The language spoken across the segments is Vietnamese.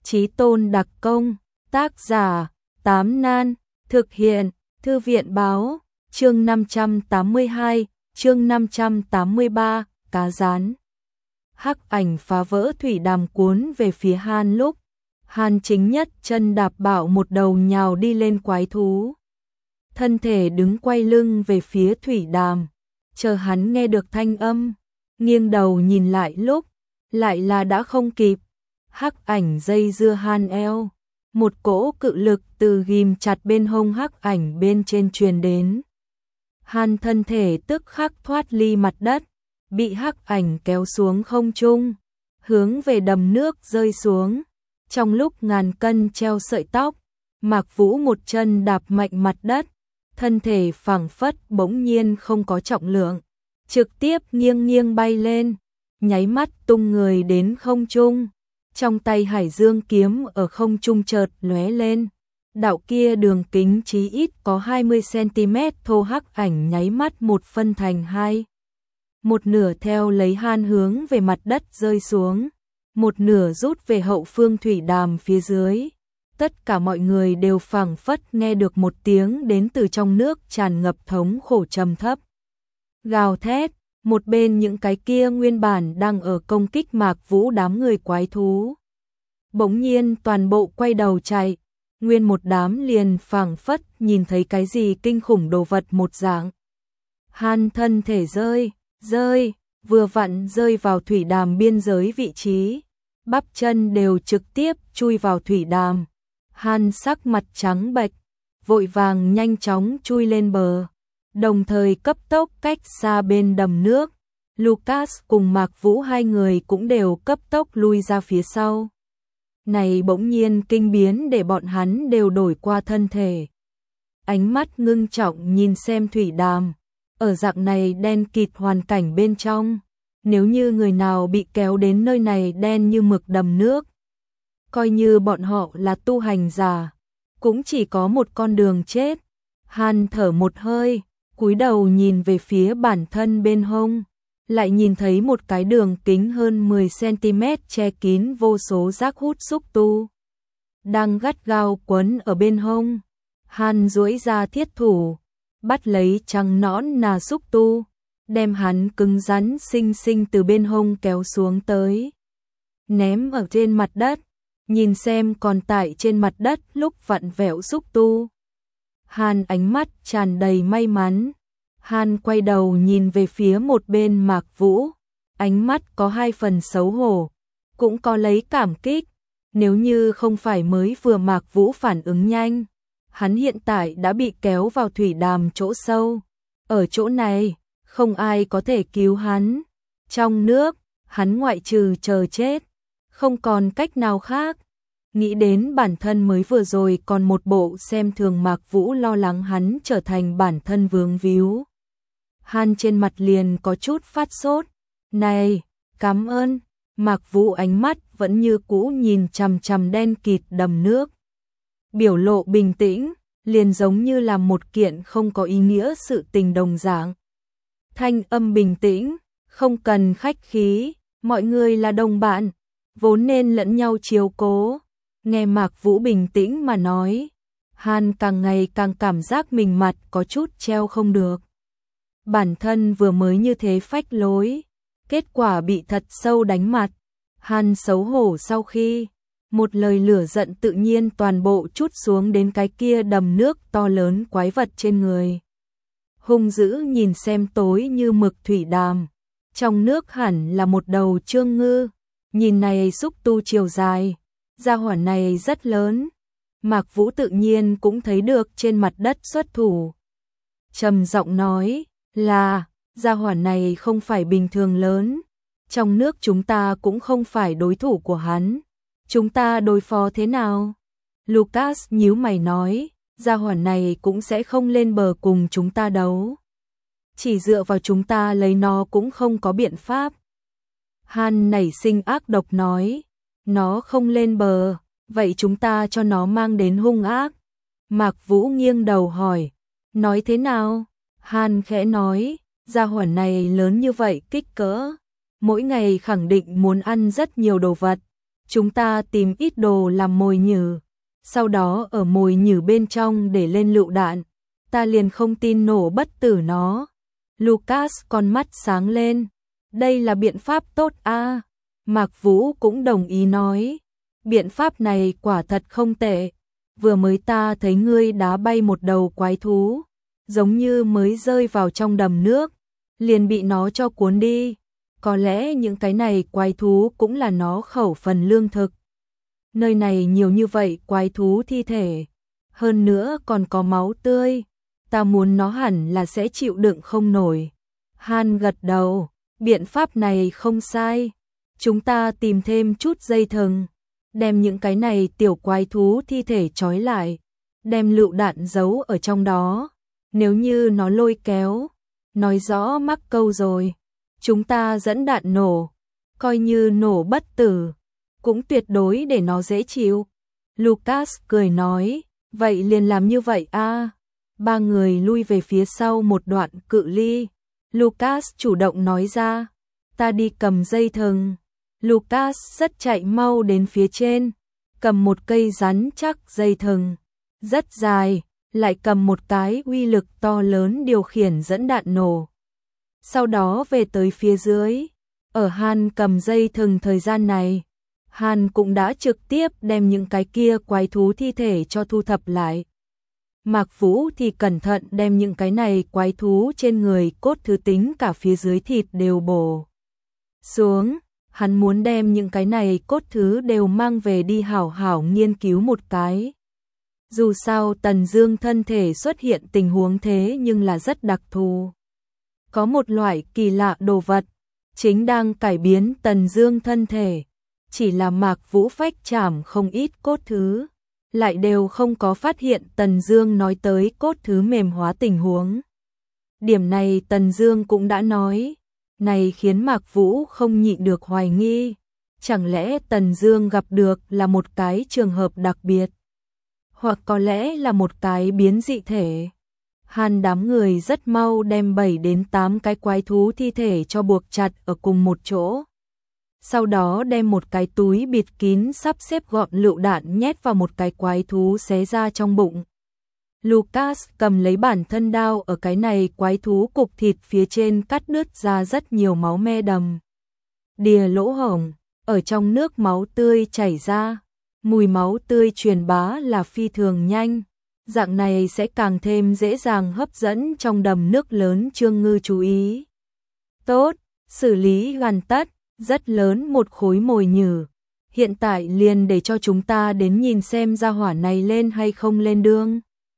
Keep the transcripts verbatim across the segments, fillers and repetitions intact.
Chí tôn đặc công, tác giả, Tám Nan, thực hiện, Thư viện báo, chương năm trăm tám mươi hai, chương năm trăm tám mươi ba, cá rán. Hắc ảnh phá vỡ thủy đàm cuốn về phía Han lúc, Han chính nhất chân đạp bạo một đầu nhào đi lên quái thú. Thân thể đứng quay lưng về phía thủy đàm, chờ hắn nghe được thanh âm, nghiêng đầu nhìn lại lúc, lại là đã không kịp. Hắc ảnh dây dưa Han eo, một cỗ cự lực từ ghim chặt bên hông hắc ảnh bên trên truyền đến. Han thân thể tức khắc thoát ly mặt đất, bị hắc ảnh kéo xuống không trung, hướng về đầm nước rơi xuống. Trong lúc ngàn cân treo sợi tóc, Mạc Vũ một chân đạp mạnh mặt đất, thân thể phảng phất bỗng nhiên không có trọng lượng, trực tiếp nghiêng nghiêng bay lên, nháy mắt tung người đến không trung. Trong tay Hải Dương kiếm ở không trung chợt lóe lên, đạo kia đường kính chí ít có hai mươi xăng-ti-mét thô hắc ảnh nháy mắt một phân thành hai. Một nửa theo lấy Han hướng về mặt đất rơi xuống, một nửa rút về hậu phương thủy đàm phía dưới. Tất cả mọi người đều phảng phất nghe được một tiếng đến từ trong nước tràn ngập thống khổ trầm thấp. Gào thét, một bên những cái kia nguyên bản đang ở công kích Mạc Vũ đám người quái thú. Bỗng nhiên toàn bộ quay đầu chạy, nguyên một đám liền phảng phất nhìn thấy cái gì kinh khủng đồ vật một dạng. Han thân thể rơi, rơi, vừa vặn rơi vào thủy đàm biên giới vị trí, bắp chân đều trực tiếp chui vào thủy đàm. Han sắc mặt trắng bệch, vội vàng nhanh chóng chui lên bờ, đồng thời cấp tốc cách xa bên đầm nước. Lucas cùng Mạc Vũ hai người cũng đều cấp tốc lui ra phía sau. Này bỗng nhiên kinh biến để bọn hắn đều đổi qua thân thể. Ánh mắt ngưng trọng nhìn xem thủy đàm, ở dạng này đen kịt hoàn cảnh bên trong, nếu như người nào bị kéo đến nơi này đen như mực đầm nước, coi như bọn họ là tu hành giả, cũng chỉ có một con đường chết. Han thở một hơi, cúi đầu nhìn về phía bản thân bên hông, lại nhìn thấy một cái đường kính hơn mười xăng-ti-mét che kín vô số rác hút xúc tu, đang gắt gao quấn ở bên hông. Han duỗi ra thiết thủ, bắt lấy trăng nõn nà xúc tu, đem hắn cứng rắn xinh xinh từ bên hông kéo xuống tới, ném ở trên mặt đất, nhìn xem còn tại trên mặt đất lúc vặn vẹo xúc tu. Han ánh mắt tràn đầy may mắn. Han quay đầu nhìn về phía một bên Mạc Vũ, ánh mắt có hai phần xấu hổ, cũng có lấy cảm kích. Nếu như không phải mới vừa Mạc Vũ phản ứng nhanh, hắn hiện tại đã bị kéo vào thủy đàm chỗ sâu. Ở chỗ này, không ai có thể cứu hắn. Trong nước, hắn ngoại trừ chờ chết, không còn cách nào khác. Nghĩ đến bản thân mới vừa rồi còn một bộ xem thường Mạc Vũ, lo lắng hắn trở thành bản thân vướng víu. Han trên mặt liền có chút phát sốt. Này, cảm ơn. Mạc Vũ ánh mắt vẫn như cũ nhìn chằm chằm đen kịt đầm nước. Biểu lộ bình tĩnh, liền giống như là một kiện không có ý nghĩa sự tình đồng dạng. Thanh âm bình tĩnh, không cần khách khí, mọi người là đồng bạn, vốn nên lẫn nhau chiếu cố. Nghe Mạc Vũ bình tĩnh mà nói, Han càng ngày càng cảm giác mình mặt có chút treo không được. Bản thân vừa mới như thế phách lối, kết quả bị thật sâu đánh mặt. Han xấu hổ sau khi, một lời lửa giận tự nhiên toàn bộ trút xuống đến cái kia đầm nước to lớn quái vật trên người. Hung dữ nhìn xem tối như mực thủy đàm, trong nước hẳn là một đầu trương ngư, nhìn này xúc tu chiều dài, gia hỏa này rất lớn. Mạc Vũ tự nhiên cũng thấy được trên mặt đất xuất thủ, trầm giọng nói là, gia hỏa này không phải bình thường lớn, trong nước chúng ta cũng không phải đối thủ của hắn, chúng ta đối phó thế nào? Lucas nhíu mày nói, gia hỏa này cũng sẽ không lên bờ cùng chúng ta đấu, chỉ dựa vào chúng ta lấy nó cũng không có biện pháp. Han nảy sinh ác độc nói, nó không lên bờ, vậy chúng ta cho nó mang đến hung ác. Mạc Vũ nghiêng đầu hỏi, nói thế nào? Han khẽ nói, gia hỏa này lớn như vậy kích cỡ, mỗi ngày khẳng định muốn ăn rất nhiều đồ vật, chúng ta tìm ít đồ làm mồi nhử, sau đó ở mồi nhử bên trong để lên lựu đạn, ta liền không tin nổ bất tử nó. Lucas con mắt sáng lên, đây là biện pháp tốt a. À. Mạc Vũ cũng đồng ý nói, biện pháp này quả thật không tệ, vừa mới ta thấy ngươi đá bay một đầu quái thú, giống như mới rơi vào trong đầm nước, liền bị nó cho cuốn đi, có lẽ những cái này quái thú cũng là nó khẩu phần lương thực. Nơi này nhiều như vậy quái thú thi thể, hơn nữa còn có máu tươi, ta muốn nó hẳn là sẽ chịu đựng không nổi. Han gật đầu, biện pháp này không sai, chúng ta tìm thêm chút dây thừng, đem những cái này tiểu quái thú thi thể trói lại, đem lựu đạn giấu ở trong đó, nếu như nó lôi kéo, nói rõ mắc câu rồi, chúng ta dẫn đạn nổ, coi như nổ bất tử, cũng tuyệt đối để nó dễ chịu. Lucas cười nói, vậy liền làm như vậy a. À. Ba người lui về phía sau một đoạn cự ly, Lucas chủ động nói ra, ta đi cầm dây thừng. Lucas rất chạy mau đến phía trên, cầm một cây rắn chắc dây thừng, rất dài, lại cầm một cái uy lực to lớn điều khiển dẫn đạn nổ. Sau đó về tới phía dưới, ở Han cầm dây thừng thời gian này, Han cũng đã trực tiếp đem những cái kia quái thú thi thể cho thu thập lại. Mạc Vũ thì cẩn thận đem những cái này quái thú trên người cốt thứ tính cả phía dưới thịt đều bổ xuống. Hắn muốn đem những cái này cốt thứ đều mang về đi hảo hảo nghiên cứu một cái. Dù sao Tần Dương thân thể xuất hiện tình huống thế nhưng là rất đặc thù. Có một loại kỳ lạ đồ vật chính đang cải biến Tần Dương thân thể, chỉ là Mạc Vũ phách trảm không ít cốt thứ, lại đều không có phát hiện Tần Dương nói tới cốt thứ mềm hóa tình huống. Điểm này Tần Dương cũng đã nói, này khiến Mạc Vũ không nhịn được hoài nghi, chẳng lẽ Tần Dương gặp được là một cái trường hợp đặc biệt, hoặc có lẽ là một cái biến dị thể. Han đám người rất mau đem bảy đến tám cái quái thú thi thể cho buộc chặt ở cùng một chỗ. Sau đó đem một cái túi bịt kín sắp xếp gọn lựu đạn nhét vào một cái quái thú xé ra trong bụng. Lucas cầm lấy bản thân đao ở cái này quái thú cục thịt phía trên cắt đứt ra rất nhiều máu me đầm. Đìa lỗ hổng, ở trong nước máu tươi chảy ra, mùi máu tươi truyền bá là phi thường nhanh. Dạng này sẽ càng thêm dễ dàng hấp dẫn trong đầm nước lớn Trương Ngư chú ý. Tốt, xử lý hoàn tất, rất lớn một khối mồi nhử. Hiện tại liền để cho chúng ta đến nhìn xem ra hỏa này lên hay không lên đường.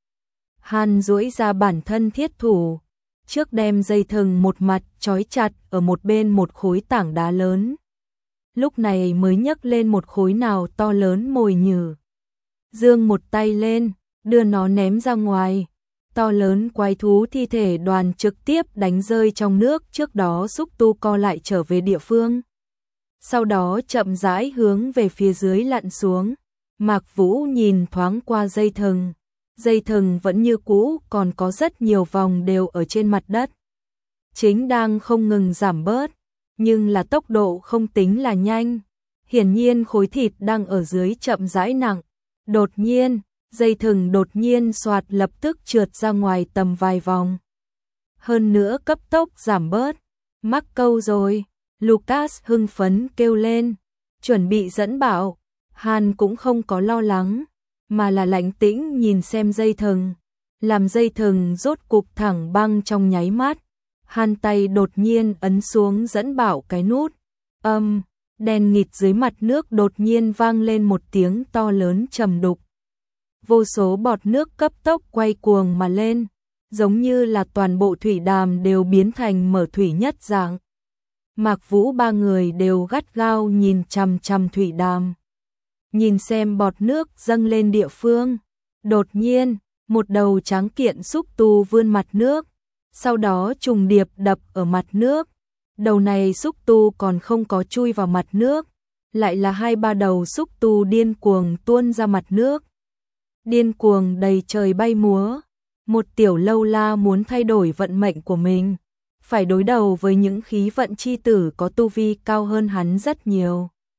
Han duỗi ra bản thân thiết thủ, trước đem dây thừng một mặt trói chặt ở một bên một khối tảng đá lớn. Lúc này mới nhấc lên một khối nào to lớn mồi nhử. Dương một tay lên, đưa nó ném ra ngoài. To lớn quái thú thi thể đoàn trực tiếp đánh rơi trong nước, trước đó xúc tu co lại trở về địa phương. Sau đó chậm rãi hướng về phía dưới lặn xuống. Mạc Vũ nhìn thoáng qua dây thừng. Dây thừng vẫn như cũ, còn có rất nhiều vòng đều ở trên mặt đất. Chính đang không ngừng giảm bớt, nhưng là tốc độ không tính là nhanh. Hiển nhiên khối thịt đang ở dưới chậm rãi nặng. Đột nhiên, dây thừng đột nhiên xoạt lập tức trượt ra ngoài tầm vài vòng. Hơn nữa cấp tốc giảm bớt. Mắc câu rồi, Lucas hưng phấn kêu lên, chuẩn bị dẫn bảo. Han cũng không có lo lắng, mà là lạnh tĩnh nhìn xem dây thừng. Làm dây thừng rốt cục thẳng băng trong nháy mắt. Han tay đột nhiên ấn xuống dẫn bảo cái nút. Âm, đen nghịt dưới mặt nước đột nhiên vang lên một tiếng to lớn trầm đục. Vô số bọt nước cấp tốc quay cuồng mà lên, giống như là toàn bộ thủy đàm đều biến thành mở thủy nhất dạng. Mạc Vũ ba người đều gắt gao nhìn chằm chằm thủy đàm. Nhìn xem bọt nước dâng lên địa phương. Đột nhiên, một đầu trắng kiện xúc tu vươn mặt nước, sau đó trùng điệp đập ở mặt nước. Đầu này xúc tu còn không có chui vào mặt nước, lại là hai ba đầu xúc tu điên cuồng tuôn ra mặt nước. Điên cuồng đầy trời bay múa. Một tiểu lâu la muốn thay đổi vận mệnh của mình, phải đối đầu với những khí vận chi tử có tu vi cao hơn hắn rất nhiều.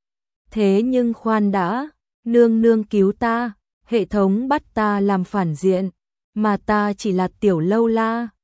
Thế nhưng khoan đã, nương nương cứu ta, hệ thống bắt ta làm phản diện, mà ta chỉ là tiểu lâu la,